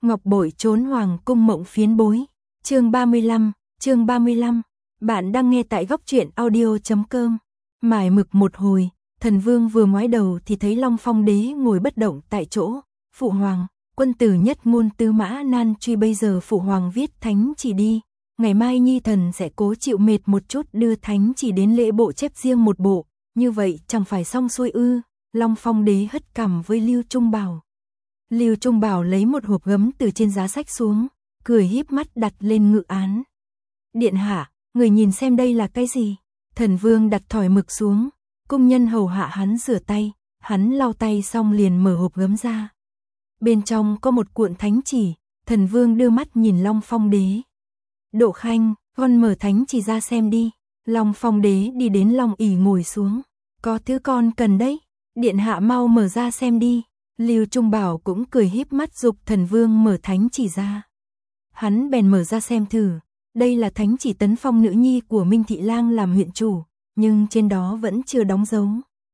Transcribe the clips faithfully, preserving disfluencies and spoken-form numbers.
Ngọc bội trốn hoàng cung mộng phiến bối. Chương ba mươi lăm, chương ba mươi lăm. Bạn đang nghe tại góc truyện audio chấm com. Mải mực một hồi, Thần Vương vừa ngoái đầu thì thấy Long Phong Đế ngồi bất động tại chỗ. Phụ hoàng, quân tử nhất ngôn tư mã nan truy, bây giờ phụ hoàng viết thánh chỉ đi. Ngày mai nhi thần sẽ cố chịu mệt một chút đưa thánh chỉ đến lễ bộ chép riêng một bộ. Như vậy chẳng phải xong xuôi ư? Long Phong Đế hất cằm với Lưu Trung Bảo. Lưu Trung Bảo lấy một hộp gấm từ trên giá sách xuống, cười híp mắt đặt lên ngự án. Điện hạ, người nhìn xem đây là cái gì? Thần Vương đặt thỏi mực xuống, cung nhân hầu hạ hắn rửa tay, hắn lau tay xong liền mở hộp gấm ra. Bên trong có một cuộn thánh chỉ, Thần Vương đưa mắt nhìn Long Phong Đế. Độ Khanh, con mở thánh chỉ ra xem đi. Long Phong Đế đi đến long ỷ ngồi xuống. Có thứ con cần đấy, điện hạ mau mở ra xem đi. Lưu Trung Bảo cũng cười híp mắt giục Thần Vương mở thánh chỉ ra. Hắn bèn mở ra xem thử. Đây là thánh chỉ tấn phong nữ nhi của Minh Thị Lang làm huyện chủ, nhưng trên đó vẫn chưa đóng dấu.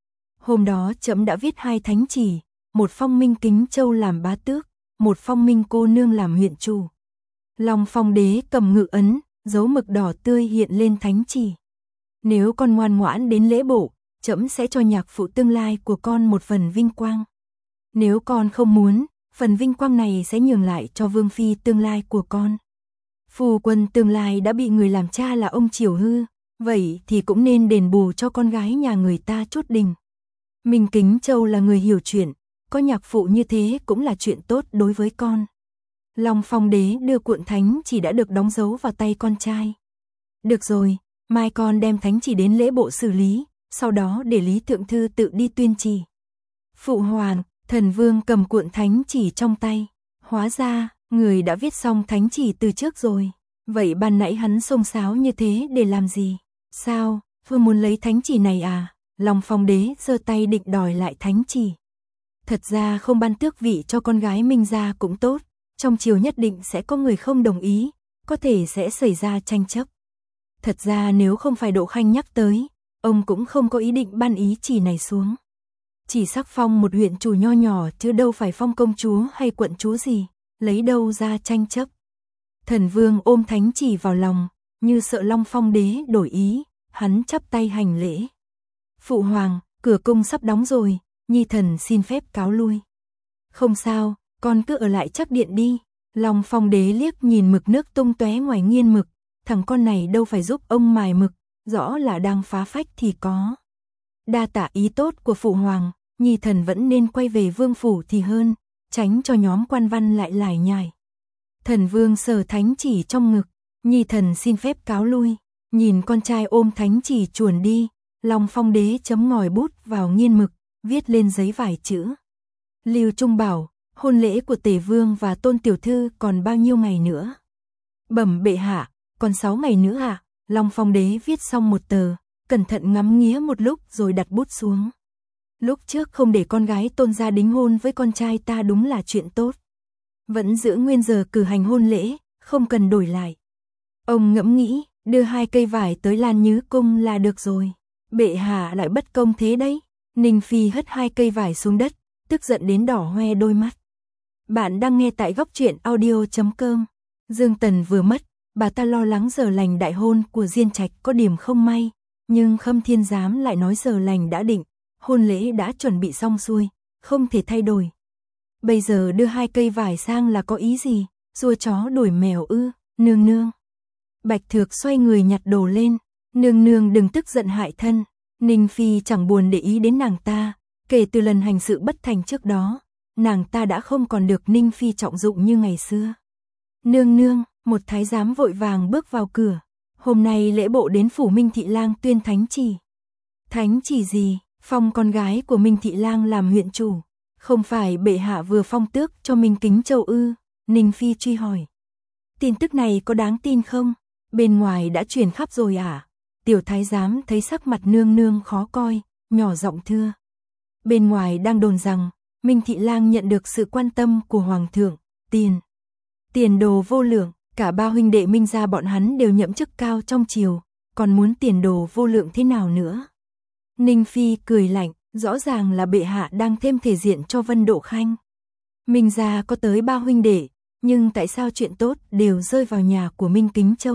Hôm đó trẫm đã viết hai thánh chỉ, một phong Minh Kính Châu làm bá tước, một phong Minh cô nương làm huyện chủ. Long Phong Đế cầm ngự ấn, dấu mực đỏ tươi hiện lên thánh chỉ. Nếu con ngoan ngoãn đến lễ bộ, trẫm sẽ cho nhạc phụ tương lai của con một phần vinh quang. Nếu con không muốn, phần vinh quang này sẽ nhường lại cho vương phi tương lai của con. Phu quân tương lai đã bị người làm cha là ông Triều Hư, vậy thì cũng nên đền bù cho con gái nhà người ta chút đình. Minh Kính Châu là người hiểu chuyện, có nhạc phụ như thế cũng là chuyện tốt đối với con. Long Phong Đế đưa cuộn thánh chỉ đã được đóng dấu vào tay con trai. Được rồi, mai con đem thánh chỉ đến lễ bộ xử lý, sau đó để Lý Thượng Thư tự đi tuyên chỉ. Phụ hoàng, Thần Vương cầm cuộn thánh chỉ trong tay. Hóa ra, người đã viết xong thánh chỉ từ trước rồi. Vậy ban nãy hắn xông xáo như thế để làm gì? Sao, vương muốn lấy thánh chỉ này à? Long Phong Đế giơ tay định đòi lại thánh chỉ. Thật ra không ban tước vị cho con gái Minh gia cũng tốt. Trong triều nhất định sẽ có người không đồng ý, có thể sẽ xảy ra tranh chấp. Thật ra nếu không phải Độ Khanh nhắc tới, ông cũng không có ý định ban ý chỉ này xuống. Chỉ sắc phong một huyện chủ nho nhỏ chứ đâu phải phong công chúa hay quận chúa gì, lấy đâu ra tranh chấp. Thần Vương ôm thánh chỉ vào lòng, như sợ Long Phong Đế đổi ý, hắn chắp tay hành lễ. Phụ hoàng, cửa cung sắp đóng rồi, nhi thần xin phép cáo lui. Không sao, con cứ ở lại chắc điện đi. Long Phong Đế liếc nhìn mực nước tung tóe ngoài nghiên mực, thằng con này đâu phải giúp ông mài mực, rõ là đang phá phách thì có. Đa tạ ý tốt của phụ hoàng, nhi thần vẫn nên quay về vương phủ thì hơn, tránh cho nhóm quan văn lại lải nhải. Thần Vương sờ thánh chỉ trong ngực, nhi thần xin phép cáo lui. Nhìn con trai ôm thánh chỉ chuồn đi, Long Phong Đế chấm ngòi bút vào nghiên mực, viết lên giấy vài chữ. Lưu Trung Bảo, hôn lễ của Tề Vương và Tôn Tiểu Thư còn bao nhiêu ngày nữa? Bẩm bệ hạ, còn sáu ngày nữa ạ. À? Long Phong Đế viết xong một tờ, cẩn thận ngắm nghía một lúc rồi đặt bút xuống. Lúc trước không để con gái Tôn gia đính hôn với con trai ta đúng là chuyện tốt. Vẫn giữ nguyên giờ cử hành hôn lễ, không cần đổi lại. Ông ngẫm nghĩ, đưa hai cây vải tới Lan Nhứ Cung là được rồi. Bệ hạ lại bất công thế đấy. Ninh Phi hất hai cây vải xuống đất, tức giận đến đỏ hoe đôi mắt. Bạn đang nghe tại góc truyện audio chấm com. Dương Tần vừa mất, bà ta lo lắng giờ lành đại hôn của Diên Trạch có điểm không may, nhưng Khâm Thiên Giám lại nói giờ lành đã định, hôn lễ đã chuẩn bị xong xuôi, không thể thay đổi. Bây giờ đưa hai cây vải sang là có ý gì? Rùa chó đuổi mèo ư? Nương nương. Bạch Thược xoay người nhặt đồ lên, nương nương đừng tức giận hại thân. Ninh Phi chẳng buồn để ý đến nàng ta, kể từ lần hành sự bất thành trước đó, nàng ta đã không còn được Ninh Phi trọng dụng như ngày xưa. Nương nương, một thái giám vội vàng bước vào cửa. Hôm nay lễ bộ đến phủ Minh Thị Lang tuyên thánh chỉ. Thánh chỉ gì? Phong con gái của Minh Thị Lang làm huyện chủ. Không phải bệ hạ vừa phong tước cho Minh Kính Châu ư? Ninh Phi truy hỏi. Tin tức này có đáng tin không? Bên ngoài đã truyền khắp rồi à? Tiểu thái giám thấy sắc mặt nương nương khó coi, nhỏ giọng thưa. Bên ngoài đang đồn rằng, Minh Thị Lang nhận được sự quan tâm của Hoàng thượng, tiền. Tiền đồ vô lượng, cả ba huynh đệ Minh gia bọn hắn đều nhậm chức cao trong triều, còn muốn tiền đồ vô lượng thế nào nữa? Ninh Phi cười lạnh, rõ ràng là bệ hạ đang thêm thể diện cho Vân Độ Khanh. Minh gia có tới ba huynh đệ, nhưng tại sao chuyện tốt đều rơi vào nhà của Minh Kính Châu?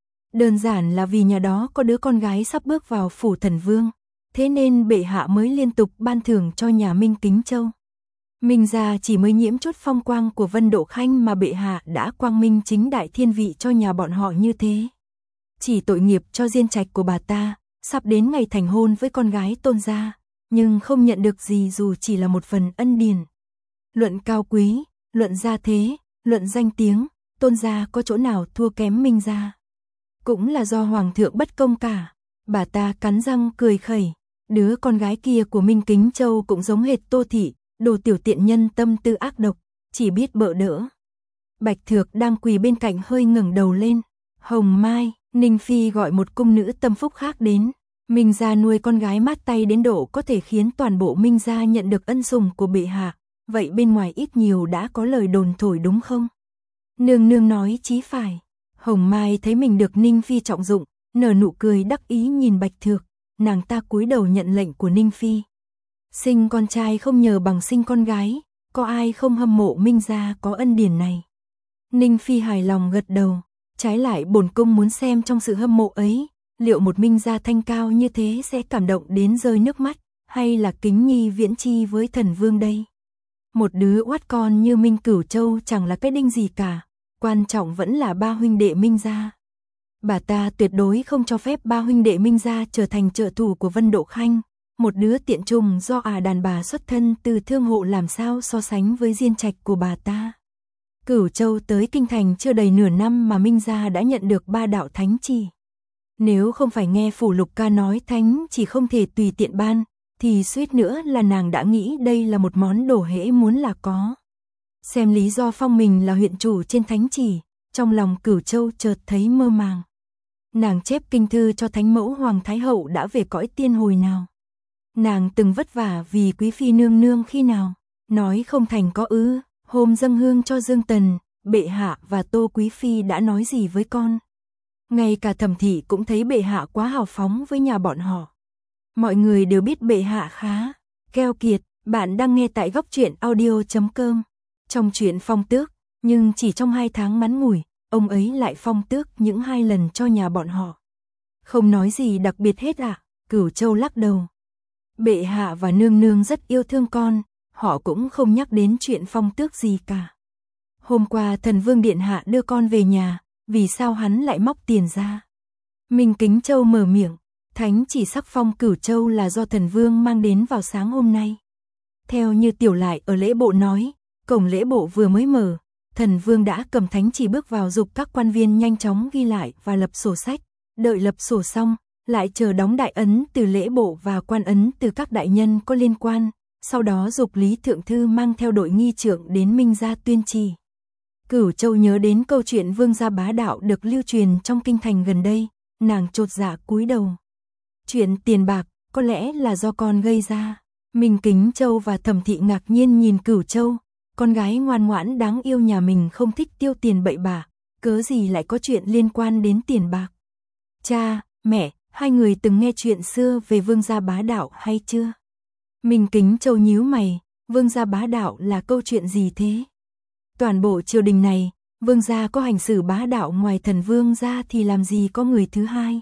Đơn giản là vì nhà đó có đứa con gái sắp bước vào phủ thần vương, thế nên bệ hạ mới liên tục ban thưởng cho nhà Minh Kính Châu. Minh gia chỉ mới nhiễm chút phong quang của Vân Độ Khanh mà bệ hạ đã quang minh chính đại thiên vị cho nhà bọn họ như thế. Chỉ tội nghiệp cho Diên Trạch của bà ta, sắp đến ngày thành hôn với con gái Tôn gia, nhưng không nhận được gì dù chỉ là một phần ân điển. Luận cao quý, luận gia thế, luận danh tiếng, Tôn gia có chỗ nào thua kém Minh gia. Cũng là do hoàng thượng bất công cả. Bà ta cắn răng cười khẩy, đứa con gái kia của Minh Kính Châu cũng giống hệt Tô thị, đồ tiểu tiện nhân tâm tư ác độc, chỉ biết bợ đỡ. Bạch Thược đang quỳ bên cạnh hơi ngẩng đầu lên. Hồng Mai, Ninh Phi gọi một cung nữ tâm phúc khác đến. Minh gia nuôi con gái mát tay đến độ có thể khiến toàn bộ Minh gia nhận được ân sủng của bệ hạ, vậy bên ngoài ít nhiều đã có lời đồn thổi đúng không? Nương nương nói chí phải. Hồng Mai thấy mình được Ninh Phi trọng dụng, nở nụ cười đắc ý nhìn Bạch Thược, nàng ta cúi đầu nhận lệnh của Ninh Phi. Sinh con trai không nhờ bằng sinh con gái, có ai không hâm mộ Minh gia có ân điển này? Ninh Phi hài lòng gật đầu, trái lại bổn cung muốn xem trong sự hâm mộ ấy, liệu một Minh gia thanh cao như thế sẽ cảm động đến rơi nước mắt, hay là kính nhi viễn chi với thần vương đây? Một đứa oát con như Minh Cửu Châu chẳng là cái đinh gì cả, quan trọng vẫn là ba huynh đệ Minh gia. Bà ta tuyệt đối không cho phép ba huynh đệ Minh gia trở thành trợ thủ của Vân Độ Khanh, một đứa tiện trùng do à đàn bà xuất thân từ thương hộ làm sao so sánh với Diên Trạch của bà ta. Cửu Châu tới kinh thành chưa đầy nửa năm mà Minh gia đã nhận được ba đạo thánh chỉ. Nếu không phải nghe Phủ Lục ca nói thánh chỉ không thể tùy tiện ban, thì suýt nữa là nàng đã nghĩ đây là một món đồ hễ muốn là có. Xem lý do phong mình là huyện chủ trên thánh chỉ, trong lòng Cửu Châu chợt thấy mơ màng. Nàng chép kinh thư cho Thánh mẫu Hoàng Thái Hậu đã về cõi tiên hồi nào. Nàng từng vất vả vì quý phi nương nương khi nào, nói không thành có ư, hôm dâng hương cho Dương Tần, bệ hạ và Tô quý phi đã nói gì với con. Ngay cả Thẩm thị cũng thấy bệ hạ quá hào phóng với nhà bọn họ. Mọi người đều biết bệ hạ khá keo kiệt. Bạn đang nghe tại góc truyện audio chấm com. Trong chuyện phong tước, nhưng chỉ trong hai tháng ngắn ngủi, ông ấy lại phong tước những hai lần cho nhà bọn họ. Không nói gì đặc biệt hết ạ, à? Cửu Châu lắc đầu. Bệ hạ và nương nương rất yêu thương con, họ cũng không nhắc đến chuyện phong tước gì cả. Hôm qua thần vương điện hạ đưa con về nhà, vì sao hắn lại móc tiền ra? Minh Kính Châu mở miệng, thánh chỉ sắc phong Cửu Châu là do thần vương mang đến vào sáng hôm nay. Theo như tiểu lại ở lễ bộ nói, cổng lễ bộ vừa mới mở, thần vương đã cầm thánh chỉ bước vào giục các quan viên nhanh chóng ghi lại và lập sổ sách, đợi lập sổ xong, lại chờ đóng đại ấn từ lễ bộ và quan ấn từ các đại nhân có liên quan, sau đó giục Lý Thượng Thư mang theo đội nghi trượng đến Minh gia tuyên chỉ. Cửu Châu nhớ đến câu chuyện vương gia bá đạo được lưu truyền trong kinh thành gần đây, nàng chột dạ cúi đầu. Chuyện tiền bạc, có lẽ là do con gây ra. Minh Kính Châu và Thẩm thị ngạc nhiên nhìn Cửu Châu, con gái ngoan ngoãn đáng yêu nhà mình không thích tiêu tiền bậy bạ, cớ gì lại có chuyện liên quan đến tiền bạc. Cha, mẹ, hai người từng nghe chuyện xưa về vương gia bá đạo hay chưa? Minh Kính Châu nhíu mày, vương gia bá đạo là câu chuyện gì thế? Toàn bộ triều đình này, vương gia có hành xử bá đạo ngoài thần vương gia thì làm gì có người thứ hai?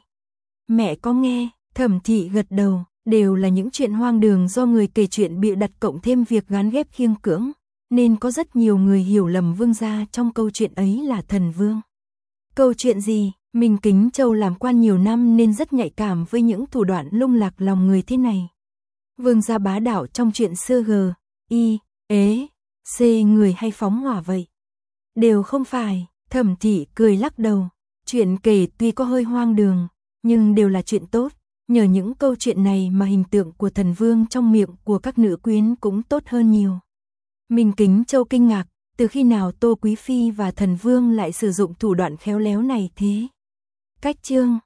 Mẹ có nghe, Thẩm thị gật đầu, đều là những chuyện hoang đường do người kể chuyện bịa đặt cộng thêm việc gán ghép khiêng cưỡng, nên có rất nhiều người hiểu lầm vương gia trong câu chuyện ấy là thần vương. Câu chuyện gì? Minh Kính Châu làm quan nhiều năm nên rất nhạy cảm với những thủ đoạn lung lạc lòng người thế này. Vương gia bá đạo trong chuyện xưa g, y, ế, c người hay phóng hỏa vậy? Đều không phải, Thẩm thị cười lắc đầu. Chuyện kể tuy có hơi hoang đường, nhưng đều là chuyện tốt. Nhờ những câu chuyện này mà hình tượng của thần vương trong miệng của các nữ quyến cũng tốt hơn nhiều. Minh Kính Châu kinh ngạc, từ khi nào Tô quý phi và thần vương lại sử dụng thủ đoạn khéo léo này thế? Cách chương